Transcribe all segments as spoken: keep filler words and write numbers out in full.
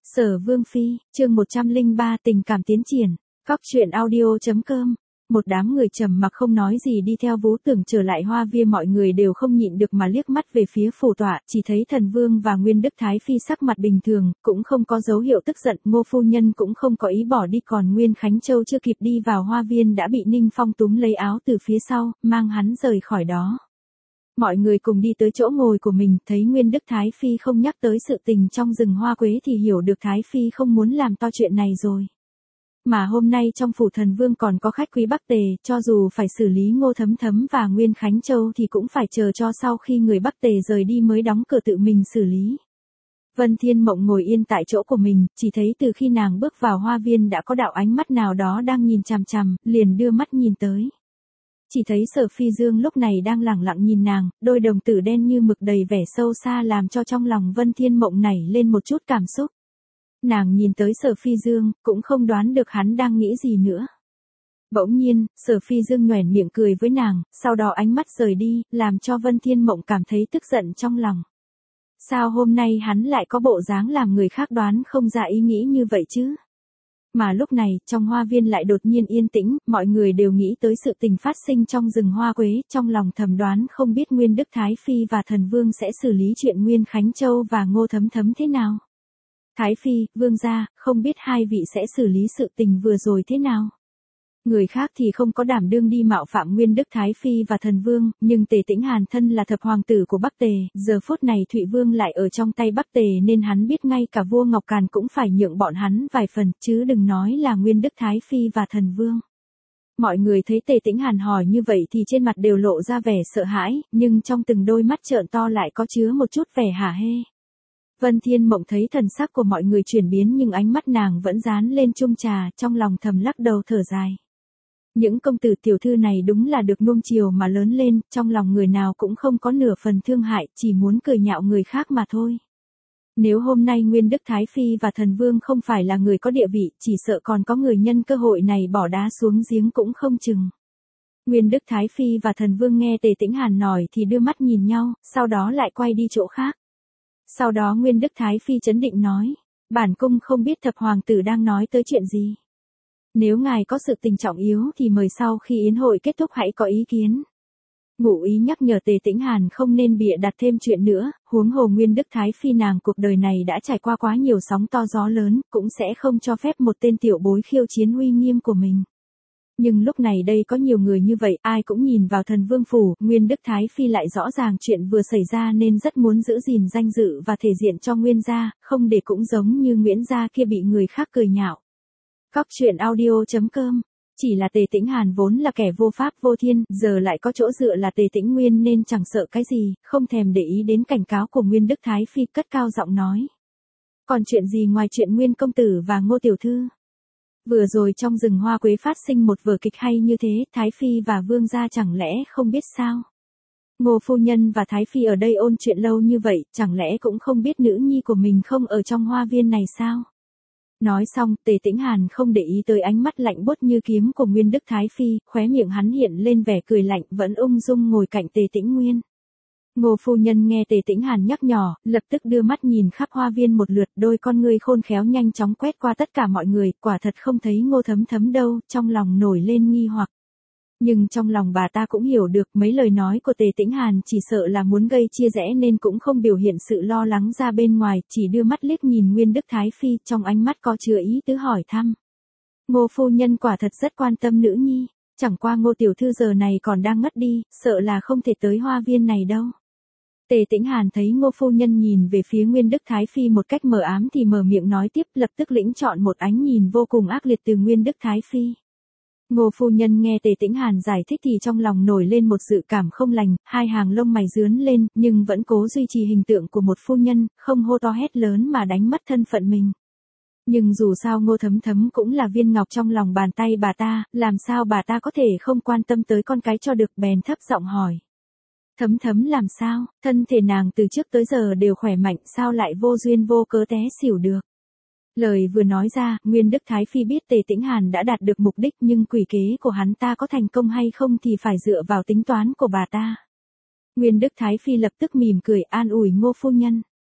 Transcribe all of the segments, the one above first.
Sở Vương Phi, chương một trăm lẻ ba tình cảm tiến triển, Cóc truyện audio.com. Một đám người trầm mặc không nói gì đi theo Vũ Tưởng trở lại Hoa Viên, mọi người đều không nhịn được mà liếc mắt về phía phủ tọa, chỉ thấy Thần Vương và Nguyên Đức Thái Phi sắc mặt bình thường, cũng không có dấu hiệu tức giận, Ngô phu nhân cũng không có ý bỏ đi, còn Nguyên Khánh Châu chưa kịp đi vào Hoa Viên đã bị Ninh Phong túm lấy áo từ phía sau, mang hắn rời khỏi đó. Mọi người cùng đi tới chỗ ngồi của mình, thấy Nguyên Đức Thái Phi không nhắc tới sự tình trong rừng hoa quế thì hiểu được Thái Phi không muốn làm to chuyện này rồi. Mà hôm nay trong phủ Thần Vương còn có khách quý Bắc Tề, cho dù phải xử lý Ngô Thấm Thấm và Nguyên Khánh Châu thì cũng phải chờ cho sau khi người Bắc Tề rời đi mới đóng cửa tự mình xử lý. Vân Thiên Mộng ngồi yên tại chỗ của mình, chỉ thấy từ khi nàng bước vào Hoa Viên đã có đạo ánh mắt nào đó đang nhìn chằm chằm, liền đưa mắt nhìn tới. Chỉ thấy Sở Phi Dương lúc này đang lẳng lặng nhìn nàng, đôi đồng tử đen như mực đầy vẻ sâu xa làm cho trong lòng Vân Thiên Mộng nảy lên một chút cảm xúc. Nàng nhìn tới Sở Phi Dương, cũng không đoán được hắn đang nghĩ gì nữa. Bỗng nhiên, Sở Phi Dương nhoẻn miệng cười với nàng, sau đó ánh mắt rời đi, làm cho Vân Thiên Mộng cảm thấy tức giận trong lòng. Sao hôm nay hắn lại có bộ dáng làm người khác đoán không ra ý nghĩ như vậy chứ? Mà lúc này, trong Hoa Viên lại đột nhiên yên tĩnh, mọi người đều nghĩ tới sự tình phát sinh trong rừng hoa quế, trong lòng thầm đoán không biết Nguyên Đức Thái Phi và Thần Vương sẽ xử lý chuyện Nguyên Khánh Châu và Ngô Thấm Thấm thế nào. Thái Phi, Vương gia, không biết hai vị sẽ xử lý sự tình vừa rồi thế nào. Người khác thì không có đảm đương đi mạo phạm Nguyên Đức Thái Phi và Thần Vương, nhưng Tề Tĩnh Hàn thân là thập hoàng tử của Bắc Tề, giờ phút này Thụy Vương lại ở trong tay Bắc Tề nên hắn biết ngay cả vua Ngọc Càn cũng phải nhượng bọn hắn vài phần, chứ đừng nói là Nguyên Đức Thái Phi và Thần Vương. Mọi người thấy Tề Tĩnh Hàn hỏi như vậy thì trên mặt đều lộ ra vẻ sợ hãi, nhưng trong từng đôi mắt trợn to lại có chứa một chút vẻ hả hê. Vân Thiên Mộng thấy thần sắc của mọi người chuyển biến nhưng ánh mắt nàng vẫn dán lên chung trà, trong lòng thầm lắc đầu thở dài. Những công tử tiểu thư này đúng là được nuông chiều mà lớn lên, trong lòng người nào cũng không có nửa phần thương hại, chỉ muốn cười nhạo người khác mà thôi. Nếu hôm nay Nguyên Đức Thái Phi và Thần Vương không phải là người có địa vị, chỉ sợ còn có người nhân cơ hội này bỏ đá xuống giếng cũng không chừng. Nguyên Đức Thái Phi và Thần Vương nghe Tề Tĩnh Hàn nói thì đưa mắt nhìn nhau, sau đó lại quay đi chỗ khác. Sau đó Nguyên Đức Thái Phi trấn định nói, bản cung không biết thập hoàng tử đang nói tới chuyện gì. Nếu ngài có sự tình trọng yếu thì mời sau khi yến hội kết thúc hãy có ý kiến. Ngụ ý nhắc nhở Tề Tĩnh Hàn không nên bịa đặt thêm chuyện nữa, huống hồ Nguyên Đức Thái Phi nàng cuộc đời này đã trải qua quá nhiều sóng to gió lớn, cũng sẽ không cho phép một tên tiểu bối khiêu chiến uy nghiêm của mình. Nhưng lúc này đây có nhiều người như vậy, ai cũng nhìn vào Thần Vương phủ, Nguyên Đức Thái Phi lại rõ ràng chuyện vừa xảy ra nên rất muốn giữ gìn danh dự và thể diện cho Nguyên gia, không để cũng giống như Nguyễn gia kia bị người khác cười nhạo. Cóc truyện audio.com. Chỉ là Tề Tĩnh Hàn vốn là kẻ vô pháp vô thiên, giờ lại có chỗ dựa là Tề Tĩnh Nguyên nên chẳng sợ cái gì, không thèm để ý đến cảnh cáo của Nguyên Đức Thái Phi, cất cao giọng nói. Còn chuyện gì ngoài chuyện Nguyên công tử và Ngô tiểu thư? Vừa rồi trong rừng hoa quế phát sinh một vở kịch hay như thế, Thái Phi và Vương gia chẳng lẽ không biết sao? Ngô phu nhân và Thái Phi ở đây ôn chuyện lâu như vậy, chẳng lẽ cũng không biết nữ nhi của mình không ở trong Hoa Viên này sao? Nói xong, Tề Tĩnh Hàn không để ý tới ánh mắt lạnh buốt như kiếm của Nguyên Đức Thái Phi, khóe miệng hắn hiện lên vẻ cười lạnh, vẫn ung dung ngồi cạnh Tề Tĩnh Nguyên. Ngô phu nhân nghe Tề Tĩnh Hàn nhắc nhỏ, lập tức đưa mắt nhìn khắp Hoa Viên một lượt, đôi con ngươi khôn khéo nhanh chóng quét qua tất cả mọi người, quả thật không thấy Ngô Thấm Thấm đâu, trong lòng nổi lên nghi hoặc. Nhưng trong lòng bà ta cũng hiểu được mấy lời nói của Tề Tĩnh Hàn chỉ sợ là muốn gây chia rẽ nên cũng không biểu hiện sự lo lắng ra bên ngoài, chỉ đưa mắt liếc nhìn Nguyên Đức Thái Phi, trong ánh mắt có chứa ý tứ hỏi thăm. Ngô phu nhân quả thật rất quan tâm nữ nhi, chẳng qua Ngô tiểu thư giờ này còn đang ngất đi, sợ là không thể tới Hoa Viên này đâu. Tề Tĩnh Hàn thấy Ngô phu nhân nhìn về phía Nguyên Đức Thái Phi một cách mờ ám thì mở miệng nói tiếp, lập tức lĩnh chọn một ánh nhìn vô cùng ác liệt từ Nguyên Đức Thái Phi. Ngô phu nhân nghe Tề Tĩnh Hàn giải thích thì trong lòng nổi lên một dự cảm không lành, hai hàng lông mày rướn lên, nhưng vẫn cố duy trì hình tượng của một phu nhân, không hô to hét lớn mà đánh mất thân phận mình. Nhưng dù sao Ngô Thấm Thấm cũng là viên ngọc trong lòng bàn tay bà ta, làm sao bà ta có thể không quan tâm tới con cái cho được, bèn thấp giọng hỏi. Thấm Thấm làm sao, thân thể nàng từ trước tới giờ đều khỏe mạnh, sao lại vô duyên vô cớ té xỉu được. Lời vừa nói ra, Nguyên Đức Thái Phi biết Tề Tĩnh Hàn đã đạt được mục đích nhưng quỷ kế của hắn ta có thành công hay không thì phải dựa vào tính toán của bà ta. Nguyên Đức Thái Phi lập tức mỉm cười an ủi Ngô phu nhân.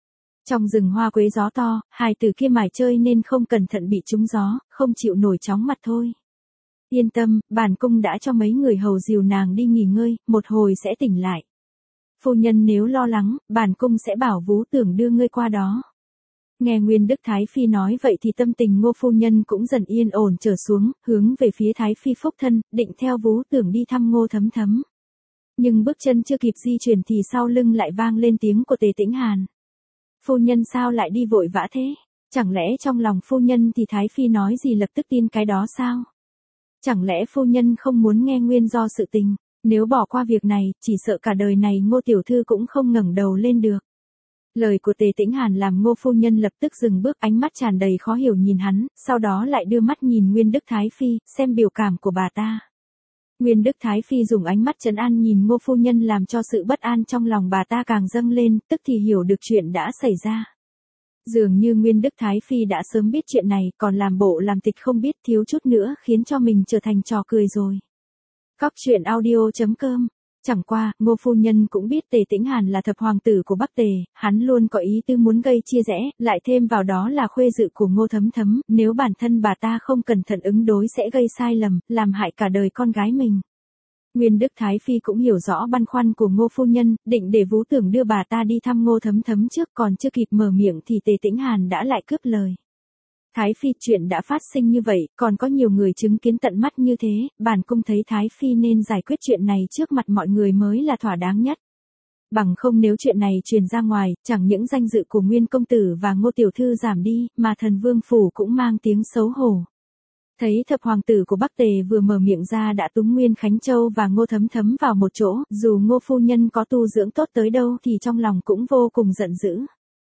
Trong rừng hoa quế gió to, hài tử kia mải chơi nên không cẩn thận bị trúng gió, không chịu nổi chóng mặt thôi. Yên tâm, bản cung đã cho mấy người hầu dìu nàng đi nghỉ ngơi, một hồi sẽ tỉnh lại. Phu nhân nếu lo lắng, bản cung sẽ bảo Vú Tưởng đưa ngươi qua đó. Nghe Nguyên Đức Thái Phi nói vậy thì tâm tình Ngô phu nhân cũng dần yên ổn trở xuống, hướng về phía Thái Phi phúc thân, định theo Vú Tưởng đi thăm Ngô Thấm Thấm. Nhưng bước chân chưa kịp di chuyển thì sau lưng lại vang lên tiếng của Tề Tĩnh Hàn. Phu nhân sao lại đi vội vã thế? Chẳng lẽ trong lòng phu nhân thì Thái Phi nói gì lập tức tin cái đó sao? Chẳng lẽ phu nhân không muốn nghe nguyên do sự tình? Nếu bỏ qua việc này, chỉ sợ cả đời này Ngô tiểu thư cũng không ngẩng đầu lên được. Lời của Tề Tĩnh Hàn làm Ngô phu nhân lập tức dừng bước, ánh mắt tràn đầy khó hiểu nhìn hắn, sau đó lại đưa mắt nhìn Nguyên Đức Thái Phi, xem biểu cảm của bà ta. Nguyên Đức Thái Phi dùng ánh mắt trấn an nhìn Ngô phu nhân làm cho sự bất an trong lòng bà ta càng dâng lên, tức thì hiểu được chuyện đã xảy ra. Dường như Nguyên Đức Thái Phi đã sớm biết chuyện này, còn làm bộ làm tịch không biết, thiếu chút nữa khiến cho mình trở thành trò cười rồi. Cóc truyện audio chấm com. Chẳng qua, Ngô phu nhân cũng biết Tề Tĩnh Hàn là thập hoàng tử của Bắc Tề, hắn luôn có ý tư muốn gây chia rẽ, lại thêm vào đó là khuê dự của Ngô Thấm Thấm, nếu bản thân bà ta không cẩn thận ứng đối sẽ gây sai lầm, làm hại cả đời con gái mình. Nguyên Đức Thái Phi cũng hiểu rõ băn khoăn của Ngô phu nhân, định để Vú Tưởng đưa bà ta đi thăm Ngô Thấm Thấm trước, còn chưa kịp mở miệng thì Tề Tĩnh Hàn đã lại cướp lời. Thái Phi, chuyện đã phát sinh như vậy, còn có nhiều người chứng kiến tận mắt như thế, bản cung thấy Thái Phi nên giải quyết chuyện này trước mặt mọi người mới là thỏa đáng nhất. Bằng không nếu chuyện này truyền ra ngoài, chẳng những danh dự của Nguyên công tử và Ngô tiểu thư giảm đi, mà thần vương phủ cũng mang tiếng xấu hổ. Thấy thập hoàng tử của Bắc Tề vừa mở miệng ra đã túm Nguyên Khánh Châu và Ngô Thấm Thấm vào một chỗ, dù Ngô phu nhân có tu dưỡng tốt tới đâu thì trong lòng cũng vô cùng giận dữ.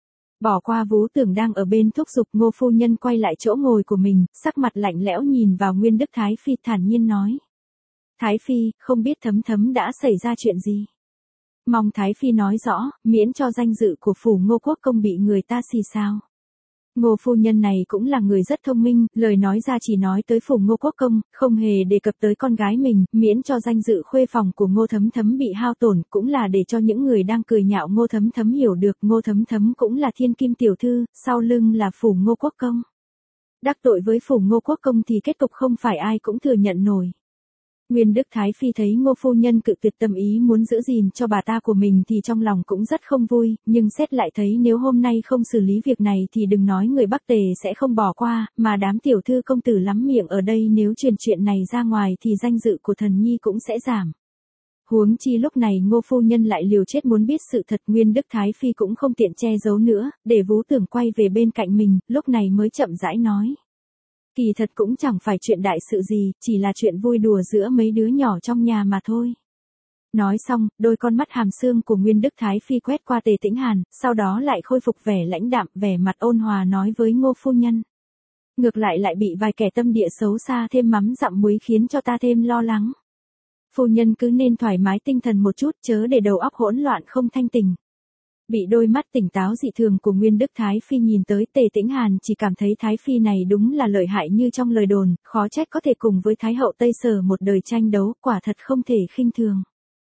Bỏ qua Vú Tưởng đang ở bên thúc giục, Ngô phu nhân quay lại chỗ ngồi của mình, sắc mặt lạnh lẽo nhìn vào Nguyên Đức Thái Phi thản nhiên nói. Thái Phi, không biết Thấm Thấm đã xảy ra chuyện gì? Mong Thái Phi nói rõ, miễn cho danh dự của phủ Ngô Quốc công bị người ta xì xào. Ngô phu nhân này cũng là người rất thông minh, lời nói ra chỉ nói tới phủ Ngô Quốc công, không hề đề cập tới con gái mình, miễn cho danh dự khuê phòng của Ngô Thấm Thấm bị hao tổn, cũng là để cho những người đang cười nhạo Ngô Thấm Thấm hiểu được Ngô Thấm Thấm cũng là thiên kim tiểu thư, sau lưng là phủ Ngô Quốc công. Đắc tội với phủ Ngô Quốc công thì kết cục không phải ai cũng thừa nhận nổi. Nguyên Đức Thái Phi thấy Ngô phu nhân cự tuyệt tâm ý muốn giữ gìn cho bà ta của mình thì trong lòng cũng rất không vui, nhưng xét lại thấy nếu hôm nay không xử lý việc này thì đừng nói người Bắc Tề sẽ không bỏ qua, mà đám tiểu thư công tử lắm miệng ở đây nếu truyền chuyện này ra ngoài thì danh dự của thần nhi cũng sẽ giảm. Huống chi lúc này Ngô phu nhân lại liều chết muốn biết sự thật, Nguyên Đức Thái Phi cũng không tiện che giấu nữa, để Vú Tưởng quay về bên cạnh mình, lúc này mới chậm rãi nói. Kỳ thật cũng chẳng phải chuyện đại sự gì, chỉ là chuyện vui đùa giữa mấy đứa nhỏ trong nhà mà thôi. Nói xong, đôi con mắt hàm xương của Nguyên Đức Thái Phi quét qua Tề Tĩnh Hàn, sau đó lại khôi phục vẻ lãnh đạm, vẻ mặt ôn hòa nói với Ngô phu nhân. Ngược lại lại bị vài kẻ tâm địa xấu xa thêm mắm dặm muối khiến cho ta thêm lo lắng. Phu nhân cứ nên thoải mái tinh thần một chút, chớ để đầu óc hỗn loạn không thanh tỉnh. Bị đôi mắt tỉnh táo dị thường của Nguyên Đức Thái Phi nhìn tới, Tề Tĩnh Hàn chỉ cảm thấy Thái Phi này đúng là lợi hại như trong lời đồn, khó trách có thể cùng với Thái hậu Tây Sở một đời tranh đấu, quả thật không thể khinh thường.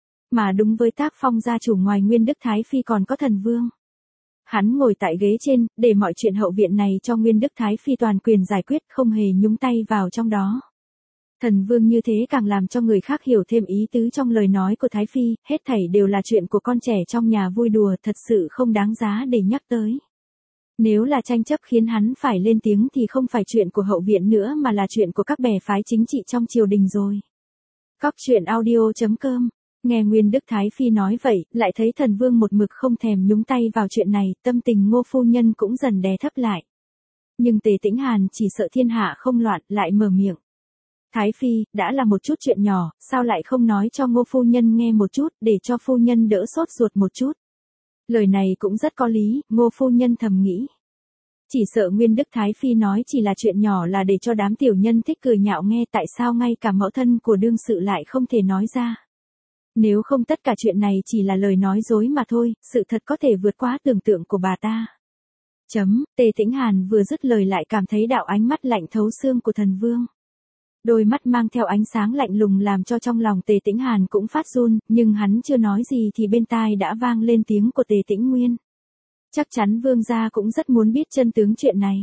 Mà đúng với tác phong gia chủ ngoài Nguyên Đức Thái Phi còn có thần vương. Hắn ngồi tại ghế trên, để mọi chuyện hậu viện này cho Nguyên Đức Thái Phi toàn quyền giải quyết, không hề nhúng tay vào trong đó. Thần vương như thế càng làm cho người khác hiểu thêm ý tứ trong lời nói của Thái Phi, hết thảy đều là chuyện của con trẻ trong nhà vui đùa, thật sự không đáng giá để nhắc tới. Nếu là tranh chấp khiến hắn phải lên tiếng thì không phải chuyện của hậu viện nữa mà là chuyện của các bè phái chính trị trong triều đình rồi. Cóc truyện audio chấm com. Nghe Nguyên Đức Thái Phi nói vậy, lại thấy thần vương một mực không thèm nhúng tay vào chuyện này, tâm tình Ngô phu nhân cũng dần đè thấp lại. Nhưng Tề Tĩnh Hàn chỉ sợ thiên hạ không loạn, lại mở miệng. Thái Phi, đã là một chút chuyện nhỏ, sao lại không nói cho Ngô phu nhân nghe một chút, để cho phu nhân đỡ sốt ruột một chút. Lời này cũng rất có lý, Ngô phu nhân thầm nghĩ. Chỉ sợ Nguyên Đức Thái Phi nói chỉ là chuyện nhỏ là để cho đám tiểu nhân thích cười nhạo nghe, tại sao ngay cả mẫu thân của đương sự lại không thể nói ra. Nếu không tất cả chuyện này chỉ là lời nói dối mà thôi, sự thật có thể vượt quá tưởng tượng của bà ta. Chấm, Tề Tĩnh Hàn vừa dứt lời lại cảm thấy đạo ánh mắt lạnh thấu xương của thần vương. Đôi mắt mang theo ánh sáng lạnh lùng làm cho trong lòng Tề Tĩnh Hàn cũng phát run, nhưng hắn chưa nói gì thì bên tai đã vang lên tiếng của Tề Tĩnh Nguyên. Chắc chắn vương gia cũng rất muốn biết chân tướng chuyện này.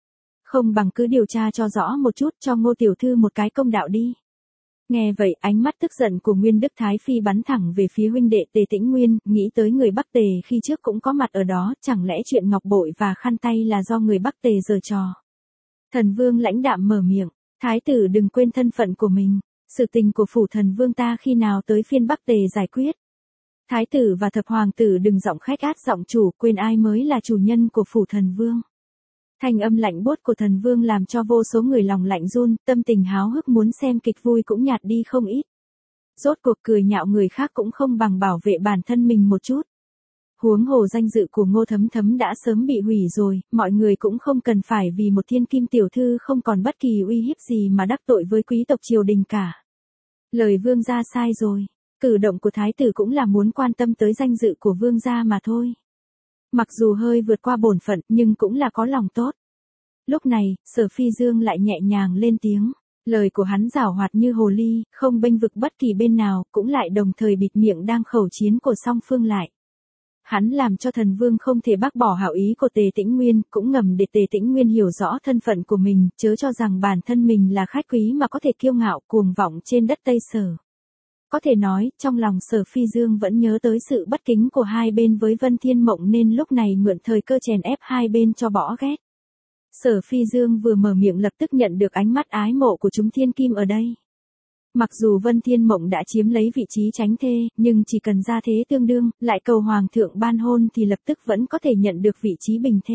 Không bằng cứ điều tra cho rõ một chút cho Ngô tiểu thư một cái công đạo đi. Nghe vậy ánh mắt tức giận của Nguyên Đức Thái Phi bắn thẳng về phía huynh đệ Tề Tĩnh Nguyên, nghĩ tới người Bắc Tề khi trước cũng có mặt ở đó, chẳng lẽ chuyện ngọc bội và khăn tay là do người Bắc Tề giở trò. Thần vương lãnh đạm mở miệng, thái tử đừng quên thân phận của mình, sự tình của phủ thần vương ta khi nào tới phiên Bắc Tề giải quyết. Thái tử và thập hoàng tử đừng giọng khách át giọng chủ, quên ai mới là chủ nhân của phủ thần vương. Thanh âm lạnh buốt của thần vương làm cho vô số người lòng lạnh run, tâm tình háo hức muốn xem kịch vui cũng nhạt đi không ít. Rốt cuộc cười nhạo người khác cũng không bằng bảo vệ bản thân mình một chút. Huống hồ danh dự của Ngô Thấm Thấm đã sớm bị hủy rồi, mọi người cũng không cần phải vì một thiên kim tiểu thư không còn bất kỳ uy hiếp gì mà đắc tội với quý tộc triều đình cả. Lời vương gia sai rồi, cử động của thái tử cũng là muốn quan tâm tới danh dự của vương gia mà thôi. Mặc dù hơi vượt qua bổn phận nhưng cũng là có lòng tốt. Lúc này, Sở Phi Dương lại nhẹ nhàng lên tiếng. Lời của hắn giảo hoạt như hồ ly, không bênh vực bất kỳ bên nào, cũng lại đồng thời bịt miệng đang khẩu chiến của song phương lại. Hắn làm cho thần vương không thể bác bỏ hảo ý của Tề Tĩnh Nguyên, cũng ngầm để Tề Tĩnh Nguyên hiểu rõ thân phận của mình, chớ cho rằng bản thân mình là khách quý mà có thể kiêu ngạo cuồng vọng trên đất Tây Sở. Có thể nói, trong lòng Sở Phi Dương vẫn nhớ tới sự bất kính của hai bên với Vân Thiên Mộng nên lúc này mượn thời cơ chèn ép hai bên cho bỏ ghét. Sở Phi Dương vừa mở miệng lập tức nhận được ánh mắt ái mộ của chúng thiên kim ở đây. Mặc dù Vân Thiên Mộng đã chiếm lấy vị trí chánh thê, nhưng chỉ cần gia thế tương đương, lại cầu hoàng thượng ban hôn thì lập tức vẫn có thể nhận được vị trí bình thê.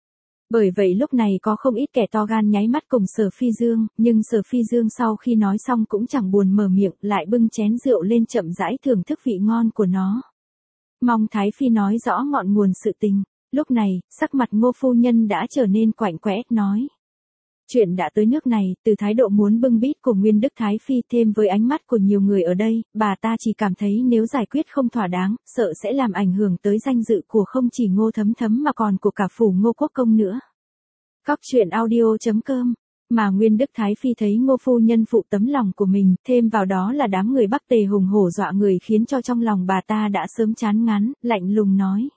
Bởi vậy lúc này có không ít kẻ to gan nháy mắt cùng Sở Phi Dương, nhưng Sở Phi Dương sau khi nói xong cũng chẳng buồn mở miệng, lại bưng chén rượu lên chậm rãi thưởng thức vị ngon của nó. Mong Thái Phi nói rõ ngọn nguồn sự tình. Lúc này, sắc mặt Ngô phu nhân đã trở nên quạnh quẽ, nói. Chuyện đã tới nước này, từ thái độ muốn bưng bít của Nguyên Đức Thái Phi thêm với ánh mắt của nhiều người ở đây, bà ta chỉ cảm thấy nếu giải quyết không thỏa đáng, sợ sẽ làm ảnh hưởng tới danh dự của không chỉ Ngô Thấm Thấm mà còn của cả phủ Ngô Quốc Công nữa. Cóc truyện audio chấm com. Mà Nguyên Đức Thái Phi thấy Ngô phu nhân phụ tấm lòng của mình, thêm vào đó là đám người Bắc Tề hùng hổ dọa người khiến cho trong lòng bà ta đã sớm chán ngán, lạnh lùng nói.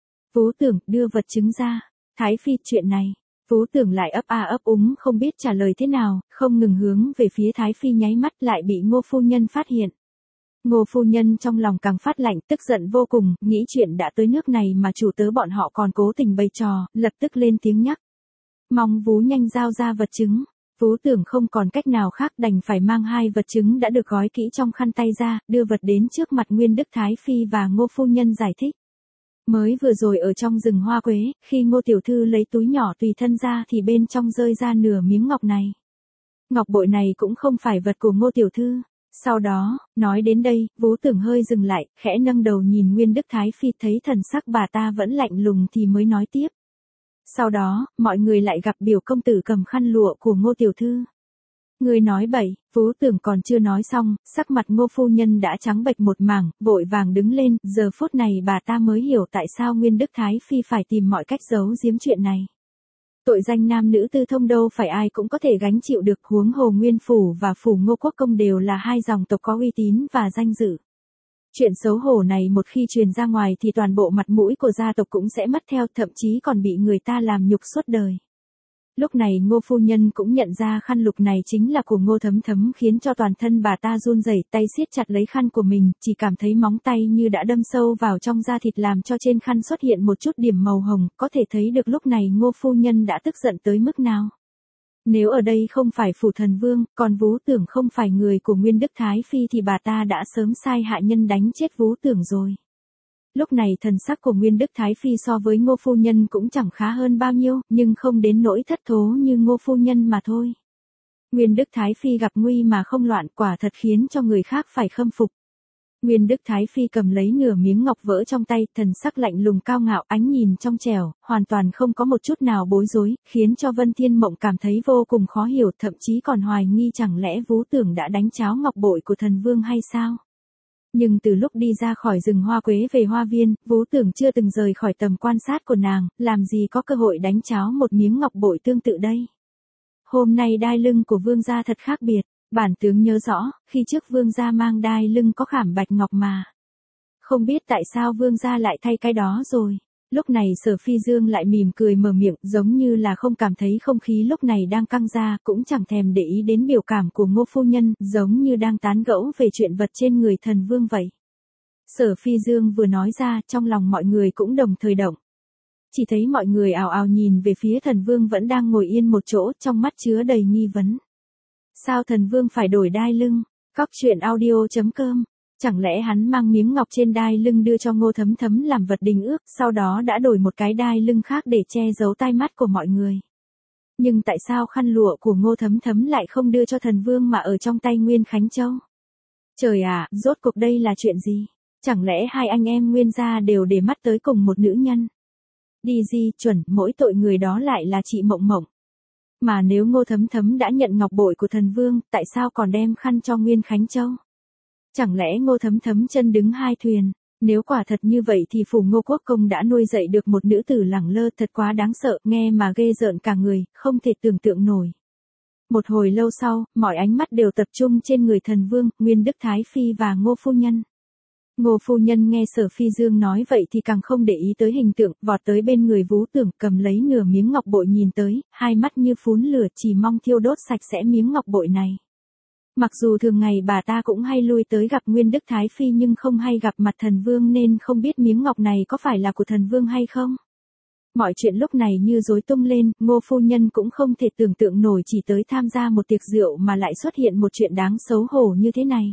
Vú Tưởng, đưa vật chứng ra. Thái Phi, chuyện này. Vú Tưởng lại ấp a ấp úng không biết trả lời thế nào, không ngừng hướng về phía Thái Phi nháy mắt lại bị Ngô phu nhân phát hiện. Ngô phu nhân trong lòng càng phát lạnh, tức giận vô cùng, nghĩ chuyện đã tới nước này mà chủ tớ bọn họ còn cố tình bày trò, lập tức lên tiếng nhắc. Mong vú nhanh giao ra vật chứng. Vú Tưởng không còn cách nào khác đành phải mang hai vật chứng đã được gói kỹ trong khăn tay ra, đưa vật đến trước mặt Nguyên Đức Thái Phi và Ngô phu nhân giải thích. Mới vừa rồi ở trong rừng hoa quế, khi Ngô tiểu thư lấy túi nhỏ tùy thân ra thì bên trong rơi ra nửa miếng ngọc này. Ngọc bội này cũng không phải vật của Ngô tiểu thư. Sau đó, nói đến đây, Vú Tưởng hơi dừng lại, khẽ nâng đầu nhìn Nguyên Đức Thái Phi thấy thần sắc bà ta vẫn lạnh lùng thì mới nói tiếp. Sau đó, mọi người lại gặp biểu công tử cầm khăn lụa của Ngô tiểu thư. Người nói bậy, Vú Tưởng còn chưa nói xong, sắc mặt Ngô phu nhân đã trắng bệch một mảng, vội vàng đứng lên, giờ phút này bà ta mới hiểu tại sao Nguyên Đức Thái Phi phải tìm mọi cách giấu giếm chuyện này. Tội danh nam nữ tư thông đâu phải ai cũng có thể gánh chịu được, huống hồ Nguyên Phủ và Phủ Ngô Quốc Công đều là hai dòng tộc có uy tín và danh dự. Chuyện xấu hổ này một khi truyền ra ngoài thì toàn bộ mặt mũi của gia tộc cũng sẽ mất theo, thậm chí còn bị người ta làm nhục suốt đời. Lúc này Ngô phu nhân cũng nhận ra khăn lục này chính là của Ngô Thấm Thấm khiến cho toàn thân bà ta run rẩy, tay siết chặt lấy khăn của mình, chỉ cảm thấy móng tay như đã đâm sâu vào trong da thịt làm cho trên khăn xuất hiện một chút điểm màu hồng, có thể thấy được lúc này Ngô phu nhân đã tức giận tới mức nào. Nếu ở đây không phải phủ thần vương, còn Vú Tưởng không phải người của Nguyên Đức Thái Phi thì bà ta đã sớm sai hạ nhân đánh chết Vú Tưởng rồi. Lúc này thần sắc của Nguyên Đức Thái Phi so với Ngô phu nhân cũng chẳng khá hơn bao nhiêu, nhưng không đến nỗi thất thố như Ngô phu nhân mà thôi. Nguyên Đức Thái Phi gặp nguy mà không loạn, quả thật khiến cho người khác phải khâm phục. Nguyên Đức Thái Phi cầm lấy nửa miếng ngọc vỡ trong tay, thần sắc lạnh lùng cao ngạo, ánh nhìn trong trẻo, hoàn toàn không có một chút nào bối rối, khiến cho Vân Thiên Mộng cảm thấy vô cùng khó hiểu, thậm chí còn hoài nghi chẳng lẽ Vú Tưởng đã đánh cháo ngọc bội của thần vương hay sao. Nhưng từ lúc đi ra khỏi rừng hoa quế về hoa viên, Vú Tưởng chưa từng rời khỏi tầm quan sát của nàng, làm gì có cơ hội đánh cháo một miếng ngọc bội tương tự đây. Hôm nay đai lưng của vương gia thật khác biệt, bản tướng nhớ rõ, khi trước vương gia mang đai lưng có khảm bạch ngọc mà. Không biết tại sao vương gia lại thay cái đó rồi. Lúc này Sở Phi Dương lại mỉm cười mở miệng, giống như là không cảm thấy không khí lúc này đang căng ra, cũng chẳng thèm để ý đến biểu cảm của Ngô phu nhân, giống như đang tán gẫu về chuyện vật trên người thần vương vậy. Sở Phi Dương vừa nói ra, trong lòng mọi người cũng đồng thời động. Chỉ thấy mọi người ào ào nhìn về phía thần vương vẫn đang ngồi yên một chỗ, trong mắt chứa đầy nghi vấn. Sao thần vương phải đổi đai lưng? Cóc truyện audio chấm com. Chẳng lẽ hắn mang miếng ngọc trên đai lưng đưa cho Ngô Thấm Thấm làm vật đính ước, sau đó đã đổi một cái đai lưng khác để che giấu tai mắt của mọi người? Nhưng tại sao khăn lụa của Ngô Thấm Thấm lại không đưa cho thần vương mà ở trong tay Nguyên Khánh Châu? Trời ạ, rốt cuộc đây là chuyện gì? Chẳng lẽ hai anh em Nguyên gia đều để mắt tới cùng một nữ nhân? Đi di chuẩn, mỗi tội người đó lại là chị Mộng Mộng. Mà nếu Ngô Thấm Thấm đã nhận ngọc bội của thần vương, tại sao còn đem khăn cho Nguyên Khánh Châu? Chẳng lẽ Ngô Thấm Thấm chân đứng hai thuyền? Nếu quả thật như vậy thì phủ Ngô Quốc Công đã nuôi dạy được một nữ tử lẳng lơ thật quá đáng sợ, nghe mà ghê rợn cả người, không thể tưởng tượng nổi. Một hồi lâu sau, mọi ánh mắt đều tập trung trên người thần vương, Nguyên Đức Thái Phi và Ngô Phu Nhân. Ngô Phu Nhân nghe Sở Phi Dương nói vậy thì càng không để ý tới hình tượng, vọt tới bên người Vú Tưởng, cầm lấy nửa miếng ngọc bội nhìn tới, hai mắt như phún lửa chỉ mong thiêu đốt sạch sẽ miếng ngọc bội này. Mặc dù thường ngày bà ta cũng hay lui tới gặp Nguyên Đức Thái Phi nhưng không hay gặp mặt thần vương nên không biết miếng ngọc này có phải là của thần vương hay không. Mọi chuyện lúc này như rối tung lên, Ngô Phu Nhân cũng không thể tưởng tượng nổi chỉ tới tham gia một tiệc rượu mà lại xuất hiện một chuyện đáng xấu hổ như thế này.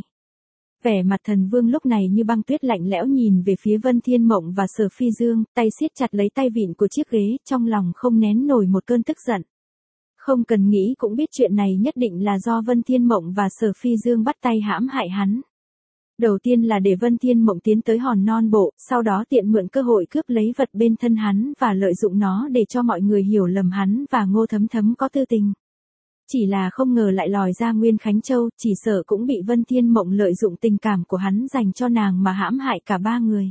Vẻ mặt thần vương lúc này như băng tuyết lạnh lẽo nhìn về phía Vân Thiên Mộng và Sở Phi Dương, tay siết chặt lấy tay vịn của chiếc ghế, trong lòng không nén nổi một cơn tức giận. Không cần nghĩ cũng biết chuyện này nhất định là do Vân Thiên Mộng và Sở Phi Dương bắt tay hãm hại hắn. Đầu tiên là để Vân Thiên Mộng tiến tới hòn non bộ, sau đó tiện mượn cơ hội cướp lấy vật bên thân hắn và lợi dụng nó để cho mọi người hiểu lầm hắn và Ngô Thấm Thấm có tư tình. Chỉ là không ngờ lại lòi ra Nguyên Khánh Châu, chỉ sợ cũng bị Vân Thiên Mộng lợi dụng tình cảm của hắn dành cho nàng mà hãm hại cả ba người.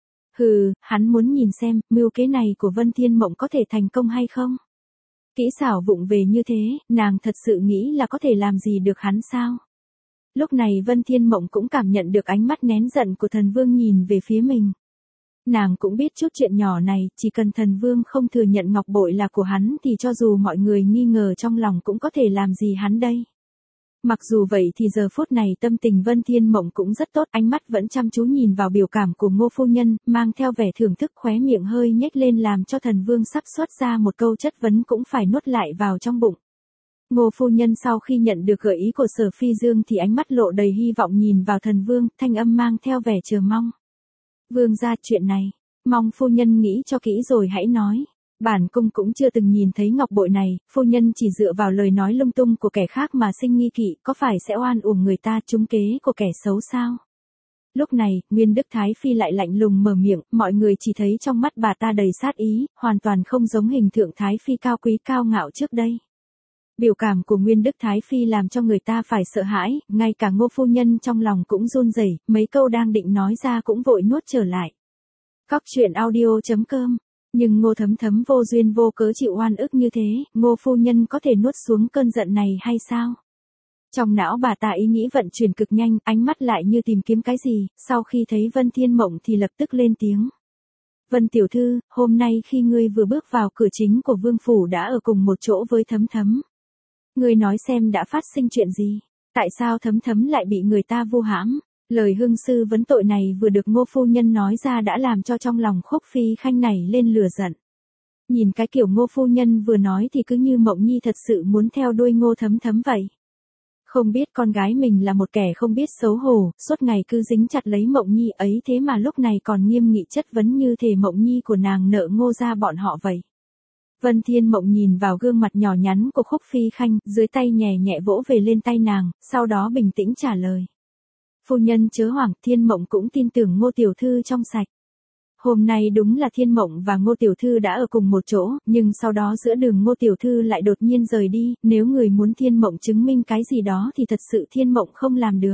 Hừ, hắn muốn nhìn xem, mưu kế này của Vân Thiên Mộng có thể thành công hay không? Kỹ xảo vụng về như thế, nàng thật sự nghĩ là có thể làm gì được hắn sao? Lúc này Vân Thiên Mộng cũng cảm nhận được ánh mắt nén giận của thần vương nhìn về phía mình. Nàng cũng biết chút chuyện nhỏ này, chỉ cần thần vương không thừa nhận ngọc bội là của hắn thì cho dù mọi người nghi ngờ trong lòng cũng có thể làm gì hắn đây. Mặc dù vậy thì giờ phút này tâm tình Vân Thiên Mộng cũng rất tốt, ánh mắt vẫn chăm chú nhìn vào biểu cảm của Ngô Phu Nhân, mang theo vẻ thưởng thức, khóe miệng hơi nhếch lên làm cho thần vương sắp xuất ra một câu chất vấn cũng phải nuốt lại vào trong bụng. Ngô Phu Nhân sau khi nhận được gợi ý của Sở Phi Dương thì ánh mắt lộ đầy hy vọng nhìn vào thần vương, thanh âm mang theo vẻ chờ mong. Vương gia, chuyện này, mong phu nhân nghĩ cho kỹ rồi hãy nói. Bản cung cũng chưa từng nhìn thấy ngọc bội này, phu nhân chỉ dựa vào lời nói lung tung của kẻ khác mà sinh nghi kỵ, có phải sẽ oan uổng người ta trúng kế của kẻ xấu sao? Lúc này, Nguyên Đức Thái Phi lại lạnh lùng mở miệng, mọi người chỉ thấy trong mắt bà ta đầy sát ý, hoàn toàn không giống hình tượng Thái Phi cao quý cao ngạo trước đây. Biểu cảm của Nguyên Đức Thái Phi làm cho người ta phải sợ hãi, ngay cả Ngô Phu Nhân trong lòng cũng run rẩy, mấy câu đang định nói ra cũng vội nuốt trở lại. Cóc truyện audio chấm com. Nhưng Ngô Thấm Thấm vô duyên vô cớ chịu oan ức như thế, Ngô Phu Nhân có thể nuốt xuống cơn giận này hay sao? Trong não bà ta ý nghĩ vận chuyển cực nhanh, ánh mắt lại như tìm kiếm cái gì, sau khi thấy Vân Thiên Mộng thì lập tức lên tiếng. Vân tiểu thư, hôm nay khi ngươi vừa bước vào cửa chính của vương phủ đã ở cùng một chỗ với Thấm Thấm. Ngươi nói xem đã phát sinh chuyện gì? Tại sao Thấm Thấm lại bị người ta vu hãm? Lời hương sư vấn tội này vừa được Ngô Phu Nhân nói ra đã làm cho trong lòng Khúc Phi Khanh nảy lên lửa giận. Nhìn cái kiểu Ngô Phu Nhân vừa nói thì cứ như Mộng Nhi thật sự muốn theo đuôi Ngô Thấm Thấm vậy. Không biết con gái mình là một kẻ không biết xấu hổ, suốt ngày cứ dính chặt lấy Mộng Nhi ấy thế mà lúc này còn nghiêm nghị chất vấn như thể Mộng Nhi của nàng nợ Ngô gia bọn họ vậy. Vân Thiên Mộng nhìn vào gương mặt nhỏ nhắn của Khúc Phi Khanh, dưới tay nhẹ nhẹ vỗ về lên tay nàng, sau đó bình tĩnh trả lời. Phu nhân chớ hoảng, Thiên Mộng cũng tin tưởng Ngô tiểu thư trong sạch. Hôm nay đúng là Thiên Mộng và Ngô tiểu thư đã ở cùng một chỗ, nhưng sau đó giữa đường Ngô tiểu thư lại đột nhiên rời đi, nếu người muốn Thiên Mộng chứng minh cái gì đó thì thật sự Thiên Mộng không làm được.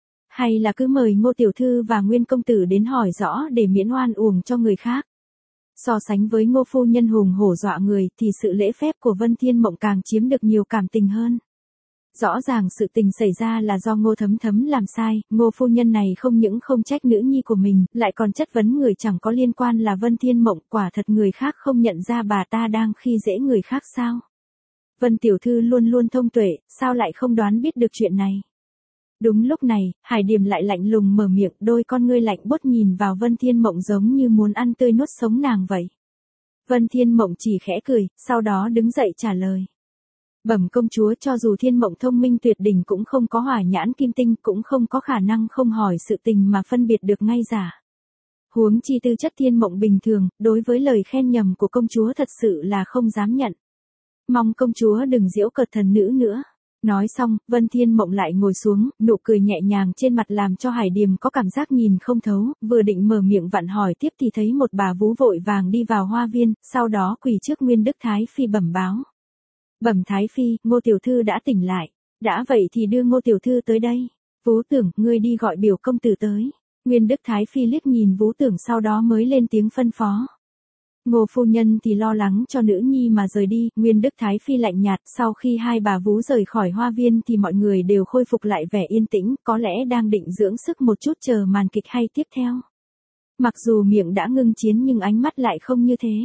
Hay là cứ mời Ngô tiểu thư và Nguyên công tử đến hỏi rõ để miễn oan uổng cho người khác. So sánh với Ngô Phu Nhân hùng hổ dọa người thì sự lễ phép của Vân Thiên Mộng càng chiếm được nhiều cảm tình hơn. Rõ ràng sự tình xảy ra là do Ngô Thấm Thấm làm sai, Ngô phu nhân này không những không trách nữ nhi của mình, lại còn chất vấn người chẳng có liên quan là Vân Thiên Mộng, quả thật người khác không nhận ra bà ta đang khi dễ người khác sao? Vân tiểu thư luôn luôn thông tuệ, sao lại không đoán biết được chuyện này? Đúng lúc này, Hải Điềm lại lạnh lùng mở miệng, đôi con ngươi lạnh buốt nhìn vào Vân Thiên Mộng giống như muốn ăn tươi nuốt sống nàng vậy. Vân Thiên Mộng chỉ khẽ cười, sau đó đứng dậy trả lời. Bẩm công chúa, cho dù Thiên Mộng thông minh tuyệt đỉnh cũng không có hỏa nhãn kim tinh, cũng không có khả năng không hỏi sự tình mà phân biệt được ngay giả. Huống chi tư chất Thiên Mộng bình thường, đối với lời khen nhầm của công chúa thật sự là không dám nhận. Mong công chúa đừng giễu cợt thần nữ nữa. Nói xong, Vân Thiên Mộng lại ngồi xuống, nụ cười nhẹ nhàng trên mặt làm cho Hải Điềm có cảm giác nhìn không thấu, vừa định mở miệng vặn hỏi tiếp thì thấy một bà vú vội vàng đi vào hoa viên, sau đó quỳ trước Nguyên Đức Thái Phi bẩm báo. Bẩm Thái Phi, Ngô tiểu thư đã tỉnh lại. Đã vậy thì đưa Ngô tiểu thư tới đây. Vú Tưởng, ngươi đi gọi biểu công tử tới. Nguyên Đức Thái Phi liếc nhìn Vú Tưởng sau đó mới lên tiếng phân phó. Ngô phu nhân thì lo lắng cho nữ nhi mà rời đi, Nguyên Đức Thái Phi lạnh nhạt, sau khi hai bà vú rời khỏi hoa viên thì mọi người đều khôi phục lại vẻ yên tĩnh, có lẽ đang định dưỡng sức một chút chờ màn kịch hay tiếp theo. Mặc dù miệng đã ngưng chiến nhưng ánh mắt lại không như thế.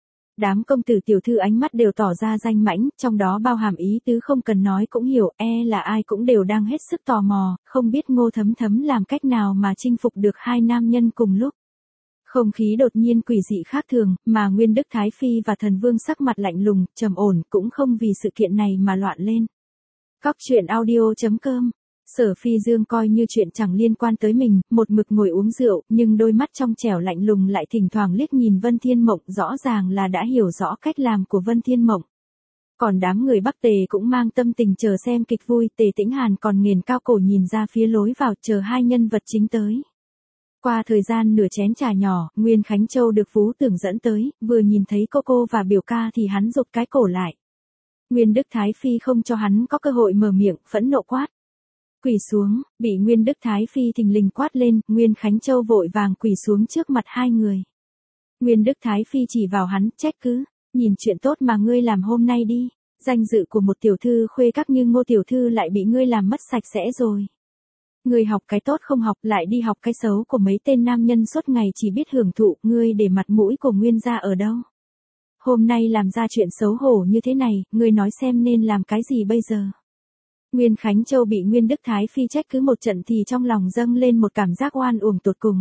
Đám công tử tiểu thư ánh mắt đều tỏ ra danh mãnh, trong đó bao hàm ý tứ không cần nói cũng hiểu, e là ai cũng đều đang hết sức tò mò, không biết Ngô Thấm Thấm làm cách nào mà chinh phục được hai nam nhân cùng lúc. Không khí đột nhiên quỷ dị khác thường, mà Nguyên Đức Thái Phi và Thần Vương sắc mặt lạnh lùng, trầm ổn, cũng không vì sự kiện này mà loạn lên. Cóc truyện audio chấm com. Sở Phi Dương coi như chuyện chẳng liên quan tới mình, một mực ngồi uống rượu, nhưng đôi mắt trong trẻo lạnh lùng lại thỉnh thoảng liếc nhìn Vân Thiên Mộng, rõ ràng là đã hiểu rõ cách làm của Vân Thiên Mộng. Còn đám người Bắc Tề cũng mang tâm tình chờ xem kịch vui, Tề Tĩnh Hàn còn nghiền cao cổ nhìn ra phía lối vào chờ hai nhân vật chính tới. Qua thời gian nửa chén trà nhỏ, Nguyên Khánh Châu được Vú Tưởng dẫn tới, vừa nhìn thấy cô cô và biểu ca thì hắn rụt cái cổ lại. Nguyên Đức Thái Phi không cho hắn có cơ hội mở miệng, phẫn nộ quát. Quỳ xuống, bị Nguyên Đức Thái Phi thình lình quát lên, Nguyên Khánh Châu vội vàng quỳ xuống trước mặt hai người. Nguyên Đức Thái Phi chỉ vào hắn, trách cứ, nhìn chuyện tốt mà ngươi làm hôm nay đi, danh dự của một tiểu thư khuê các như Ngô tiểu thư lại bị ngươi làm mất sạch sẽ rồi. Ngươi học cái tốt không học lại đi học cái xấu của mấy tên nam nhân suốt ngày chỉ biết hưởng thụ, ngươi để mặt mũi của Nguyên gia ở đâu. Hôm nay làm ra chuyện xấu hổ như thế này, ngươi nói xem nên làm cái gì bây giờ. Nguyên Khánh Châu bị Nguyên Đức Thái Phi trách cứ một trận thì trong lòng dâng lên một cảm giác oan uổng tột cùng.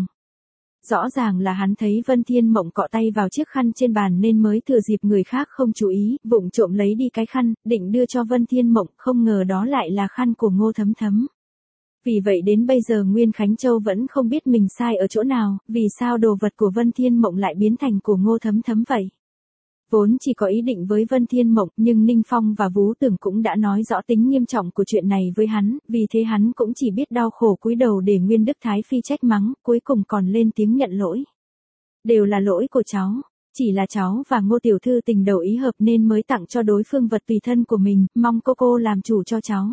Rõ ràng là hắn thấy Vân Thiên Mộng cọ tay vào chiếc khăn trên bàn nên mới thừa dịp người khác không chú ý, vụng trộm lấy đi cái khăn, định đưa cho Vân Thiên Mộng, không ngờ đó lại là khăn của Ngô Thấm Thấm. Vì vậy đến bây giờ Nguyên Khánh Châu vẫn không biết mình sai ở chỗ nào, vì sao đồ vật của Vân Thiên Mộng lại biến thành của Ngô Thấm Thấm vậy. Vốn chỉ có ý định với Vân Thiên Mộng, nhưng Ninh Phong và Vú Tưởng cũng đã nói rõ tính nghiêm trọng của chuyện này với hắn, vì thế hắn cũng chỉ biết đau khổ cúi đầu để Nguyên Đức Thái Phi trách mắng, cuối cùng còn lên tiếng nhận lỗi. Đều là lỗi của cháu, chỉ là cháu và Ngô tiểu thư tình đầu ý hợp nên mới tặng cho đối phương vật tùy thân của mình, mong cô cô làm chủ cho cháu.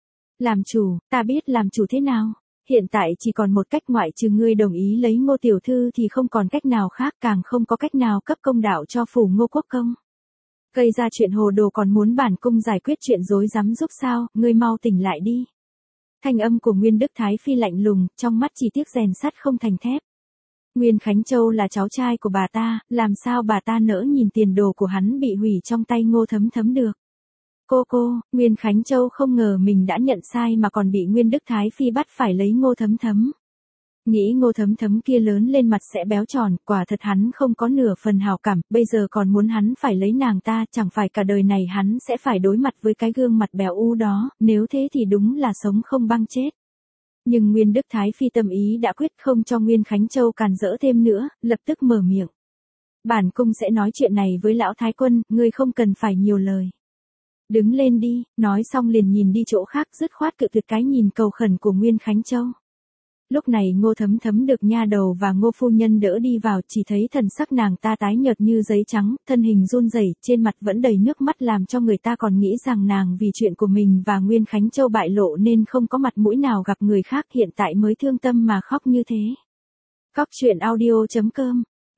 Làm chủ, ta biết làm chủ thế nào. Hiện tại chỉ còn một cách, ngoại trừ ngươi đồng ý lấy Ngô tiểu thư thì không còn cách nào khác, càng không có cách nào cấp công đạo cho phủ Ngô Quốc Công. Gây ra chuyện hồ đồ còn muốn bản cung giải quyết chuyện rối rắm giúp sao, ngươi mau tỉnh lại đi. Thanh âm của Nguyên Đức Thái Phi lạnh lùng, trong mắt chỉ tiếc rèn sắt không thành thép. Nguyên Khánh Châu là cháu trai của bà ta, làm sao bà ta nỡ nhìn tiền đồ của hắn bị hủy trong tay Ngô Thấm Thấm được. Cô cô, Nguyên Khánh Châu không ngờ mình đã nhận sai mà còn bị Nguyên Đức Thái Phi bắt phải lấy Ngô Thấm Thấm. Nghĩ Ngô Thấm Thấm kia lớn lên mặt sẽ béo tròn, quả thật hắn không có nửa phần hảo cảm, bây giờ còn muốn hắn phải lấy nàng ta, chẳng phải cả đời này hắn sẽ phải đối mặt với cái gương mặt béo u đó, nếu thế thì đúng là sống không băng chết. Nhưng Nguyên Đức Thái Phi tâm ý đã quyết không cho Nguyên Khánh Châu càn rỡ thêm nữa, lập tức mở miệng. Bản cung sẽ nói chuyện này với lão thái quân, ngươi không cần phải nhiều lời. Đứng lên đi, nói xong liền nhìn đi chỗ khác, dứt khoát cự tuyệt cái nhìn cầu khẩn của Nguyên Khánh Châu. Lúc này Ngô Thấm Thấm được nha đầu và Ngô phu nhân đỡ đi vào, chỉ thấy thần sắc nàng ta tái nhợt như giấy trắng, thân hình run rẩy, trên mặt vẫn đầy nước mắt làm cho người ta còn nghĩ rằng nàng vì chuyện của mình và Nguyên Khánh Châu bại lộ nên không có mặt mũi nào gặp người khác, hiện tại mới thương tâm mà khóc như thế. Cóc truyện audio chấm com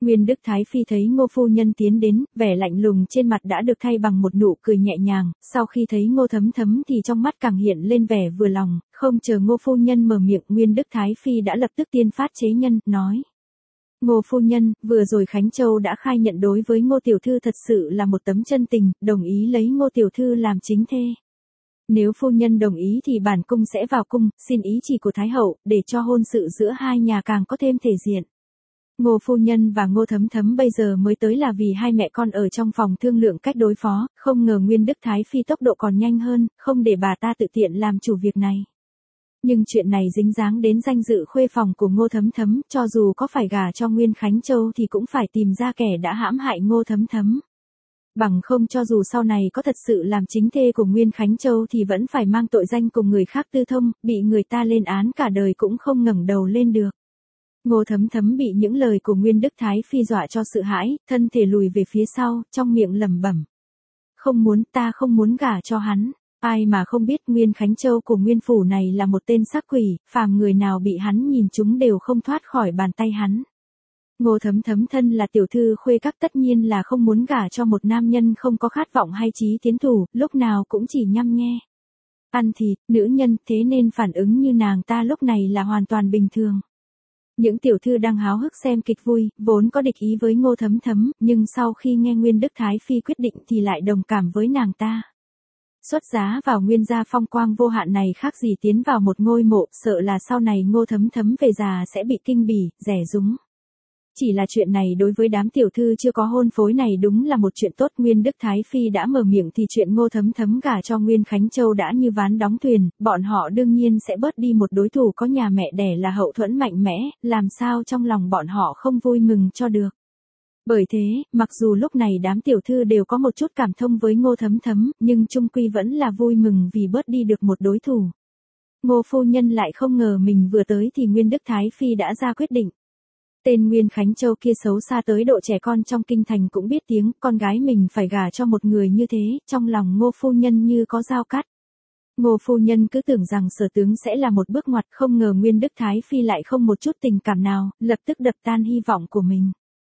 Nguyên Đức Thái Phi thấy Ngô phu nhân tiến đến, vẻ lạnh lùng trên mặt đã được thay bằng một nụ cười nhẹ nhàng, sau khi thấy Ngô Thấm Thấm thì trong mắt càng hiện lên vẻ vừa lòng, không chờ Ngô phu nhân mở miệng, Nguyên Đức Thái Phi đã lập tức tiên phát chế nhân, nói. Ngô phu nhân, vừa rồi Khánh Châu đã khai nhận đối với Ngô tiểu thư thật sự là một tấm chân tình, đồng ý lấy Ngô tiểu thư làm chính thê. Nếu phu nhân đồng ý thì bản cung sẽ vào cung, xin ý chỉ của Thái hậu, để cho hôn sự giữa hai nhà càng có thêm thể diện. Ngô phu nhân và Ngô Thấm Thấm bây giờ mới tới là vì hai mẹ con ở trong phòng thương lượng cách đối phó, không ngờ Nguyên Đức Thái Phi tốc độ còn nhanh hơn, không để bà ta tự tiện làm chủ việc này. Nhưng chuyện này dính dáng đến danh dự khuê phòng của Ngô Thấm Thấm, cho dù có phải gả cho Nguyên Khánh Châu thì cũng phải tìm ra kẻ đã hãm hại Ngô Thấm Thấm. Bằng không cho dù sau này có thật sự làm chính thê của Nguyên Khánh Châu thì vẫn phải mang tội danh cùng người khác tư thông, bị người ta lên án cả đời cũng không ngẩng đầu lên được. Ngô Thấm Thấm bị những lời của Nguyên Đức Thái Phi dọa cho sợ hãi, thân thể lùi về phía sau, trong miệng lẩm bẩm. Không muốn, ta không muốn gả cho hắn. Ai mà không biết Nguyên Khánh Châu của Nguyên Phủ này là một tên sắc quỷ, phàm người nào bị hắn nhìn chúng đều không thoát khỏi bàn tay hắn. Ngô Thấm Thấm thân là tiểu thư khuê các tất nhiên là không muốn gả cho một nam nhân không có khát vọng hay chí tiến thủ, lúc nào cũng chỉ nhăm nhe ăn thịt, nữ nhân, thế nên phản ứng như nàng ta lúc này là hoàn toàn bình thường. Những tiểu thư đang háo hức xem kịch vui, vốn có địch ý với Ngô Thấm Thấm, nhưng sau khi nghe Nguyên Đức Thái Phi quyết định thì lại đồng cảm với nàng ta. Xuất giá vào Nguyên gia phong quang vô hạn này khác gì tiến vào một ngôi mộ, sợ là sau này Ngô Thấm Thấm về già sẽ bị kinh bỉ, rẻ rúng. Chỉ là chuyện này đối với đám tiểu thư chưa có hôn phối này đúng là một chuyện tốt. Nguyên Đức Thái Phi đã mở miệng thì chuyện Ngô Thấm Thấm gả cho Nguyên Khánh Châu đã như ván đóng thuyền, bọn họ đương nhiên sẽ bớt đi một đối thủ có nhà mẹ đẻ là hậu thuẫn mạnh mẽ, làm sao trong lòng bọn họ không vui mừng cho được. Bởi thế, mặc dù lúc này đám tiểu thư đều có một chút cảm thông với Ngô Thấm Thấm, nhưng chung quy vẫn là vui mừng vì bớt đi được một đối thủ. Ngô phu nhân lại không ngờ mình vừa tới thì Nguyên Đức Thái Phi đã ra quyết định. Tên Nguyên Khánh Châu kia xấu xa tới độ trẻ con trong kinh thành cũng biết tiếng, con gái mình phải gả cho một người như thế, trong lòng Ngô phu nhân như có dao cắt. Ngô phu nhân cứ tưởng rằng Sở tướng sẽ là một bước ngoặt, không ngờ Nguyên Đức Thái Phi lại không một chút tình cảm nào, lập tức đập tan hy vọng của mình.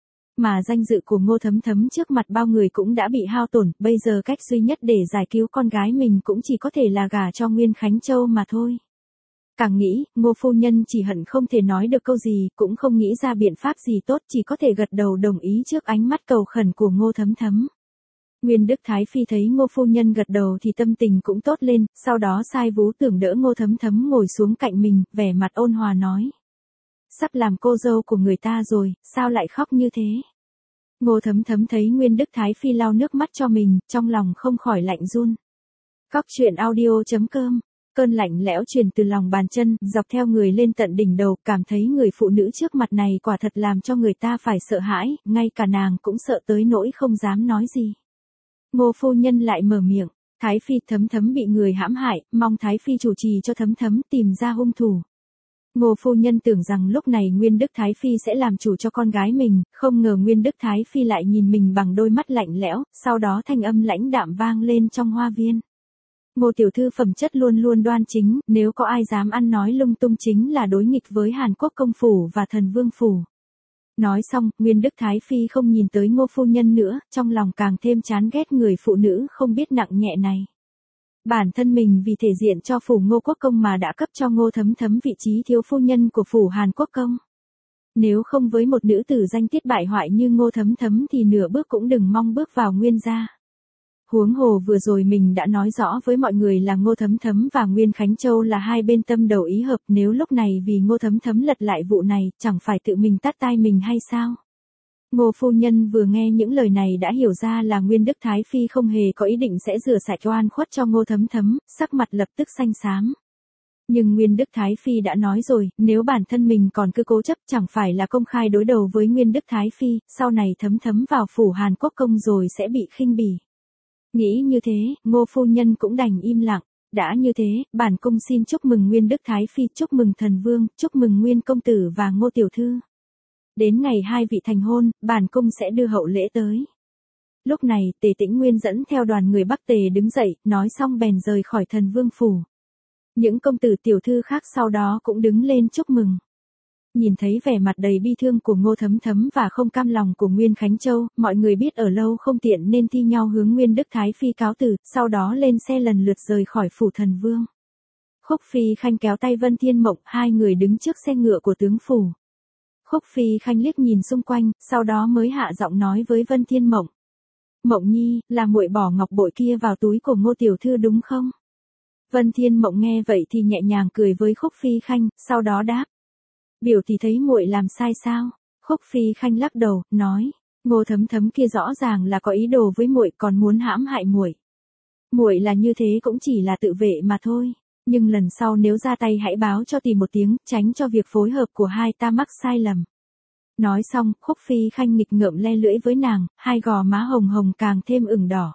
Mà danh dự của Ngô Thấm Thấm trước mặt bao người cũng đã bị hao tổn, bây giờ cách duy nhất để giải cứu con gái mình cũng chỉ có thể là gả cho Nguyên Khánh Châu mà thôi. Càng nghĩ, Ngô phu nhân chỉ hận không thể nói được câu gì, cũng không nghĩ ra biện pháp gì tốt, chỉ có thể gật đầu đồng ý trước ánh mắt cầu khẩn của Ngô Thấm Thấm. Nguyên Đức Thái Phi thấy Ngô phu nhân gật đầu thì tâm tình cũng tốt lên, sau đó sai Vú Tưởng đỡ Ngô Thấm Thấm ngồi xuống cạnh mình, vẻ mặt ôn hòa nói. Sắp làm cô dâu của người ta rồi, sao lại khóc như thế? Ngô Thấm Thấm thấy Nguyên Đức Thái Phi lau nước mắt cho mình, trong lòng không khỏi lạnh run. Cóc truyện audio chấm com. Cơn lạnh lẽo truyền từ lòng bàn chân, dọc theo người lên tận đỉnh đầu, cảm thấy người phụ nữ trước mặt này quả thật làm cho người ta phải sợ hãi, ngay cả nàng cũng sợ tới nỗi không dám nói gì. Ngô phu nhân lại mở miệng, Thái Phi Thấm Thấm bị người hãm hại, mong Thái Phi chủ trì cho Thấm Thấm tìm ra hung thủ. Ngô phu nhân tưởng rằng lúc này Nguyên Đức Thái Phi sẽ làm chủ cho con gái mình, không ngờ Nguyên Đức Thái Phi lại nhìn mình bằng đôi mắt lạnh lẽo, sau đó thanh âm lãnh đạm vang lên trong hoa viên. Ngô tiểu thư phẩm chất luôn luôn đoan chính, nếu có ai dám ăn nói lung tung chính là đối nghịch với Hàn Quốc công phủ và Thần Vương phủ. Nói xong, Nguyên Đức Thái Phi không nhìn tới Ngô phu nhân nữa, trong lòng càng thêm chán ghét người phụ nữ không biết nặng nhẹ này. Bản thân mình vì thể diện cho phủ Ngô Quốc công mà đã cấp cho Ngô Thấm Thấm vị trí thiếu phu nhân của phủ Hàn Quốc công. Nếu không với một nữ tử danh tiết bại hoại như Ngô Thấm Thấm thì nửa bước cũng đừng mong bước vào Nguyên gia. Huống hồ vừa rồi mình đã nói rõ với mọi người là Ngô Thấm Thấm và Nguyên Khánh Châu là hai bên tâm đầu ý hợp, nếu lúc này vì Ngô Thấm Thấm lật lại vụ này, chẳng phải tự mình tát tai mình hay sao? Ngô phu nhân vừa nghe những lời này đã hiểu ra là Nguyên Đức Thái Phi không hề có ý định sẽ rửa sạch oan khuất cho Ngô Thấm Thấm, sắc mặt lập tức xanh xám. Nhưng Nguyên Đức Thái Phi đã nói rồi, nếu bản thân mình còn cứ cố chấp chẳng phải là công khai đối đầu với Nguyên Đức Thái Phi, sau này Thấm Thấm vào phủ Hàn Quốc công rồi sẽ bị khinh bỉ. Nghĩ như thế, Ngô phu nhân cũng đành im lặng. Đã như thế, bản cung xin chúc mừng Nguyên Đức Thái Phi, chúc mừng thần vương, chúc mừng Nguyên công tử và Ngô tiểu thư. Đến ngày hai vị thành hôn, bản cung sẽ đưa hậu lễ tới. Lúc này, Tề Tĩnh Nguyên dẫn theo đoàn người Bắc Tề đứng dậy, nói xong bèn rời khỏi Thần Vương phủ. Những công tử tiểu thư khác sau đó cũng đứng lên chúc mừng. Nhìn thấy vẻ mặt đầy bi thương của Ngô Thấm Thấm và không cam lòng của Nguyên Khánh Châu, mọi người biết ở lâu không tiện nên thi nhau hướng Nguyên Đức Thái Phi cáo từ, sau đó lên xe lần lượt rời khỏi phủ thần vương. Khúc Phi Khanh kéo tay Vân Thiên Mộng, hai người đứng trước xe ngựa của tướng phủ. Khúc Phi Khanh liếc nhìn xung quanh, sau đó mới hạ giọng nói với Vân Thiên Mộng. Mộng nhi, là muội bỏ ngọc bội kia vào túi của Ngô tiểu thư đúng không? Vân Thiên Mộng nghe vậy thì nhẹ nhàng cười với Khúc Phi Khanh, sau đó đáp. Biểu thì thấy muội làm sai sao? Khúc Phi Khanh lắc đầu, nói, Ngô Thấm Thấm kia rõ ràng là có ý đồ với muội, còn muốn hãm hại muội. Muội là như thế cũng chỉ là tự vệ mà thôi, nhưng lần sau nếu ra tay hãy báo cho tỷ một tiếng, tránh cho việc phối hợp của hai ta mắc sai lầm. Nói xong, Khúc Phi Khanh nghịch ngợm le lưỡi với nàng, hai gò má hồng hồng càng thêm ửng đỏ.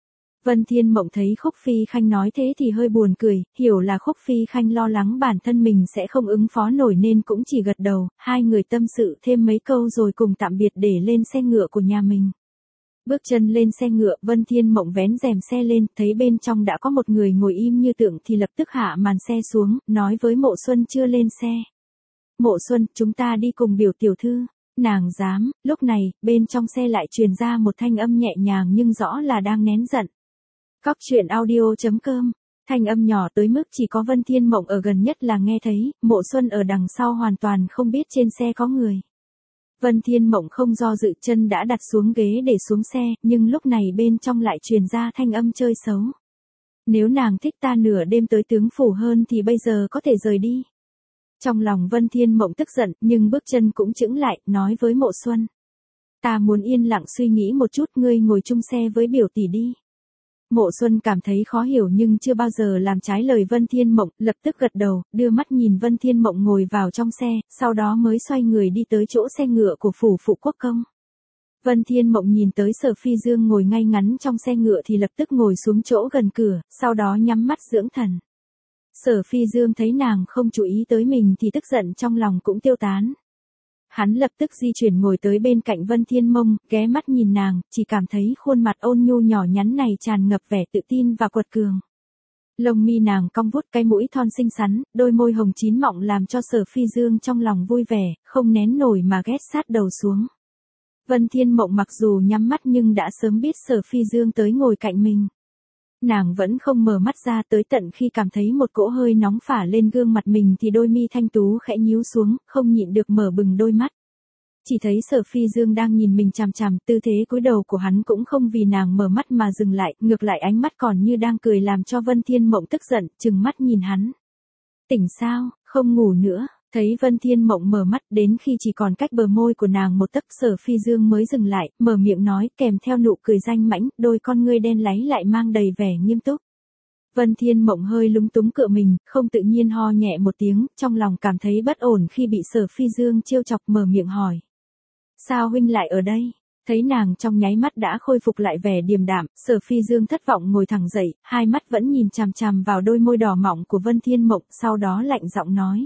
Vân Thiên Mộng thấy Khúc Phi Khanh nói thế thì hơi buồn cười, hiểu là Khúc Phi Khanh lo lắng bản thân mình sẽ không ứng phó nổi nên cũng chỉ gật đầu, hai người tâm sự thêm mấy câu rồi cùng tạm biệt để lên xe ngựa của nhà mình. Bước chân lên xe ngựa, Vân Thiên Mộng vén rèm xe lên, thấy bên trong đã có một người ngồi im như tượng thì lập tức hạ màn xe xuống, nói với Mộ Xuân chưa lên xe. Mộ Xuân, chúng ta đi cùng biểu tiểu thư. Nàng dám, lúc này, bên trong xe lại truyền ra một thanh âm nhẹ nhàng nhưng rõ là đang nén giận. Cóc truyện audio chấm com, thanh âm nhỏ tới mức chỉ có Vân Thiên Mộng ở gần nhất là nghe thấy, Mộ Xuân ở đằng sau hoàn toàn không biết trên xe có người. Vân Thiên Mộng không do dự, chân đã đặt xuống ghế để xuống xe, nhưng lúc này bên trong lại truyền ra thanh âm chơi xấu. Nếu nàng thích ta nửa đêm tới tướng phủ hơn thì bây giờ có thể rời đi. Trong lòng Vân Thiên Mộng tức giận, nhưng bước chân cũng chững lại, nói với Mộ Xuân. Ta muốn yên lặng suy nghĩ một chút, ngươi ngồi chung xe với biểu tỷ đi. Mộ Xuân cảm thấy khó hiểu nhưng chưa bao giờ làm trái lời Vân Thiên Mộng, lập tức gật đầu, đưa mắt nhìn Vân Thiên Mộng ngồi vào trong xe, sau đó mới xoay người đi tới chỗ xe ngựa của phủ phụ quốc công. Vân Thiên Mộng nhìn tới Sở Phi Dương ngồi ngay ngắn trong xe ngựa thì lập tức ngồi xuống chỗ gần cửa, sau đó nhắm mắt dưỡng thần. Sở Phi Dương thấy nàng không chú ý tới mình thì tức giận trong lòng cũng tiêu tán. Hắn lập tức di chuyển ngồi tới bên cạnh Vân Thiên Mộng, ghé mắt nhìn nàng, chỉ cảm thấy khuôn mặt ôn nhu nhỏ nhắn này tràn ngập vẻ tự tin và quật cường. Lông mi nàng cong vút, cái mũi thon xinh xắn, đôi môi hồng chín mọng làm cho Sở Phi Dương trong lòng vui vẻ, không nén nổi mà ghét sát đầu xuống. Vân Thiên Mộng mặc dù nhắm mắt nhưng đã sớm biết Sở Phi Dương tới ngồi cạnh mình. Nàng vẫn không mở mắt ra tới tận khi cảm thấy một cỗ hơi nóng phả lên gương mặt mình thì đôi mi thanh tú khẽ nhíu xuống, không nhịn được mở bừng đôi mắt. Chỉ thấy Sở Phi Dương đang nhìn mình chằm chằm, tư thế cúi đầu của hắn cũng không vì nàng mở mắt mà dừng lại, ngược lại ánh mắt còn như đang cười làm cho Vân Thiên Mộng tức giận, trừng mắt nhìn hắn. Tỉnh sao, không ngủ nữa? Thấy Vân Thiên Mộng mở mắt đến khi chỉ còn cách bờ môi của nàng một tấc, Sở Phi Dương mới dừng lại, mở miệng nói kèm theo nụ cười danh mãnh, đôi con ngươi đen láy lại mang đầy vẻ nghiêm túc. Vân Thiên Mộng hơi lúng túng cựa mình, không tự nhiên ho nhẹ một tiếng, trong lòng cảm thấy bất ổn khi bị Sở Phi Dương trêu chọc, mở miệng hỏi. Sao huynh lại ở đây? Thấy nàng trong nháy mắt đã khôi phục lại vẻ điềm đạm, Sở Phi Dương thất vọng ngồi thẳng dậy, hai mắt vẫn nhìn chằm chằm vào đôi môi đỏ mọng của Vân Thiên Mộng, sau đó lạnh giọng nói.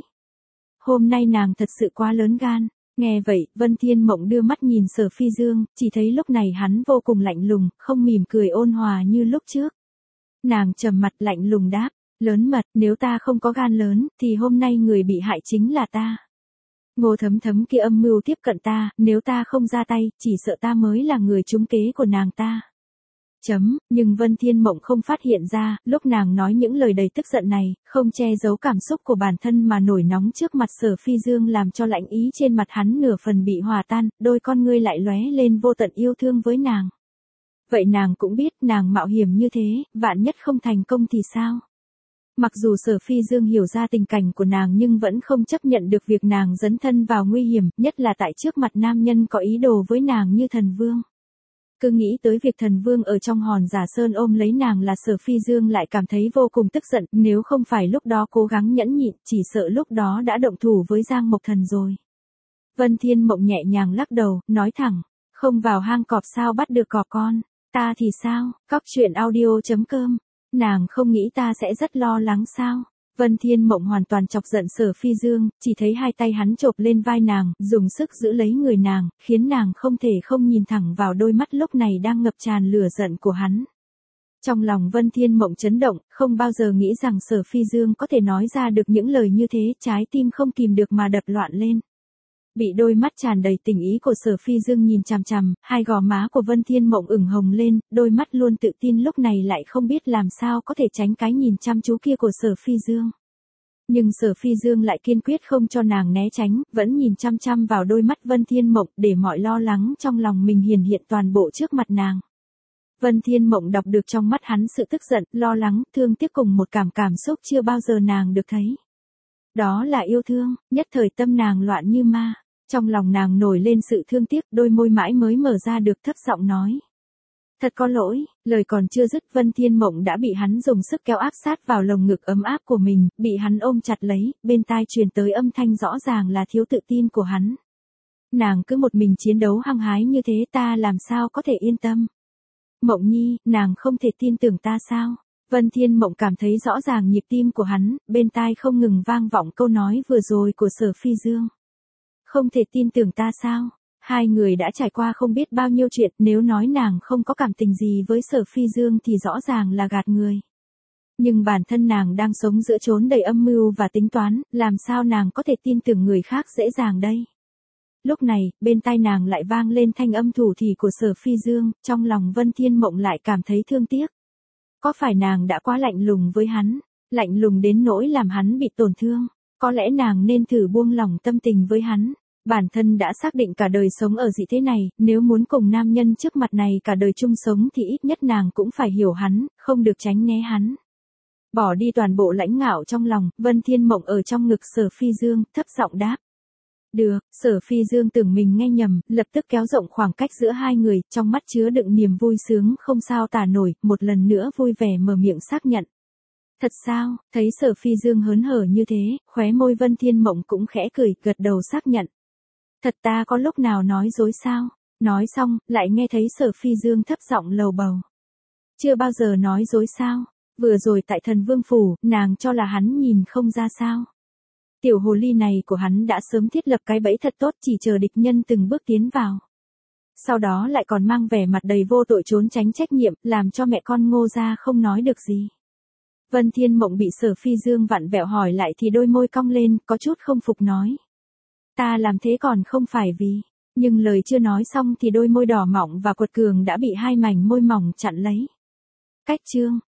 Hôm nay nàng thật sự quá lớn gan. Nghe vậy, Vân Thiên Mộng đưa mắt nhìn Sở Phi Dương, chỉ thấy lúc này hắn vô cùng lạnh lùng, không mỉm cười ôn hòa như lúc trước. Nàng trầm mặt lạnh lùng đáp, lớn mật, nếu ta không có gan lớn, thì hôm nay người bị hại chính là ta. Ngô Thấm Thấm kia âm mưu tiếp cận ta, nếu ta không ra tay, chỉ sợ ta mới là người trúng kế của nàng ta. Chấm, nhưng Vân Thiên Mộng không phát hiện ra, lúc nàng nói những lời đầy tức giận này, không che giấu cảm xúc của bản thân mà nổi nóng trước mặt Sở Phi Dương làm cho lạnh ý trên mặt hắn nửa phần bị hòa tan, đôi con ngươi lại lóe lên vô tận yêu thương với nàng. Vậy nàng cũng biết nàng mạo hiểm như thế, vạn nhất không thành công thì sao? Mặc dù Sở Phi Dương hiểu ra tình cảnh của nàng nhưng vẫn không chấp nhận được việc nàng dấn thân vào nguy hiểm, nhất là tại trước mặt nam nhân có ý đồ với nàng như thần vương. Cứ nghĩ tới việc thần vương ở trong hòn giả sơn ôm lấy nàng là Sở Phi Dương lại cảm thấy vô cùng tức giận, nếu không phải lúc đó cố gắng nhẫn nhịn, chỉ sợ lúc đó đã động thủ với Giang Mộc Thần rồi. Vân Thiên Mộng nhẹ nhàng lắc đầu, nói thẳng, không vào hang cọp sao bắt được cọp con, ta thì sao, cóc truyện audio chấm com, nàng không nghĩ ta sẽ rất lo lắng sao? Vân Thiên Mộng hoàn toàn chọc giận Sở Phi Dương, chỉ thấy hai tay hắn chộp lên vai nàng, dùng sức giữ lấy người nàng, khiến nàng không thể không nhìn thẳng vào đôi mắt lúc này đang ngập tràn lửa giận của hắn. Trong lòng Vân Thiên Mộng chấn động, không bao giờ nghĩ rằng Sở Phi Dương có thể nói ra được những lời như thế, trái tim không kìm được mà đập loạn lên. Bị đôi mắt tràn đầy tình ý của Sở Phi Dương nhìn chằm chằm, hai gò má của Vân Thiên Mộng ửng hồng lên, đôi mắt luôn tự tin lúc này lại không biết làm sao có thể tránh cái nhìn chăm chú kia của Sở Phi Dương. Nhưng Sở Phi Dương lại kiên quyết không cho nàng né tránh, vẫn nhìn chăm chăm vào đôi mắt Vân Thiên Mộng để mọi lo lắng trong lòng mình hiển hiện toàn bộ trước mặt nàng. Vân Thiên Mộng đọc được trong mắt hắn sự tức giận, lo lắng, thương tiếc cùng một cảm cảm xúc chưa bao giờ nàng được thấy. Đó là yêu thương, nhất thời tâm nàng loạn như ma. Trong lòng nàng nổi lên sự thương tiếc, đôi môi mãi mới mở ra được thấp giọng nói. Thật có lỗi, lời còn chưa dứt Vân Thiên Mộng đã bị hắn dùng sức kéo áp sát vào lồng ngực ấm áp của mình, bị hắn ôm chặt lấy, bên tai truyền tới âm thanh rõ ràng là thiếu tự tin của hắn. Nàng cứ một mình chiến đấu hăng hái như thế ta làm sao có thể yên tâm. Mộng nhi, nàng không thể tin tưởng ta sao? Vân Thiên Mộng cảm thấy rõ ràng nhịp tim của hắn, bên tai không ngừng vang vọng câu nói vừa rồi của Sở Phi Dương. Không thể tin tưởng ta sao? Hai người đã trải qua không biết bao nhiêu chuyện, nếu nói nàng không có cảm tình gì với Sở Phi Dương thì rõ ràng là gạt người. Nhưng bản thân nàng đang sống giữa chốn đầy âm mưu và tính toán, làm sao nàng có thể tin tưởng người khác dễ dàng đây? Lúc này, bên tai nàng lại vang lên thanh âm thủ thỉ của Sở Phi Dương, trong lòng Vân Thiên Mộng lại cảm thấy thương tiếc. Có phải nàng đã quá lạnh lùng với hắn, lạnh lùng đến nỗi làm hắn bị tổn thương? Có lẽ nàng nên thử buông lỏng tâm tình với hắn. Bản thân đã xác định cả đời sống ở dị thế này, nếu muốn cùng nam nhân trước mặt này cả đời chung sống thì ít nhất nàng cũng phải hiểu hắn, không được tránh né hắn. Bỏ đi toàn bộ lãnh ngạo trong lòng, Vân Thiên Mộng ở trong ngực Sở Phi Dương, thấp giọng đáp. Được, Sở Phi Dương tưởng mình nghe nhầm, lập tức kéo rộng khoảng cách giữa hai người, trong mắt chứa đựng niềm vui sướng không sao tả nổi, một lần nữa vui vẻ mở miệng xác nhận. Thật sao? Thấy Sở Phi Dương hớn hở như thế, khóe môi Vân Thiên Mộng cũng khẽ cười, gật đầu xác nhận. Thật ta có lúc nào nói dối sao? Nói xong, lại nghe thấy Sở Phi Dương thấp giọng lầu bầu. Chưa bao giờ nói dối sao? Vừa rồi tại Thần Vương Phủ, nàng cho là hắn nhìn không ra sao? Tiểu hồ ly này của hắn đã sớm thiết lập cái bẫy thật tốt chỉ chờ địch nhân từng bước tiến vào. Sau đó lại còn mang vẻ mặt đầy vô tội trốn tránh trách nhiệm, làm cho mẹ con Ngô gia không nói được gì. Vân Thiên Mộng bị Sở Phi Dương vặn vẹo hỏi lại thì đôi môi cong lên, có chút không phục nói. Ta làm thế còn không phải vì, nhưng lời chưa nói xong thì đôi môi đỏ mọng và quật cường đã bị hai mảnh môi mỏng chặn lấy. Cách chương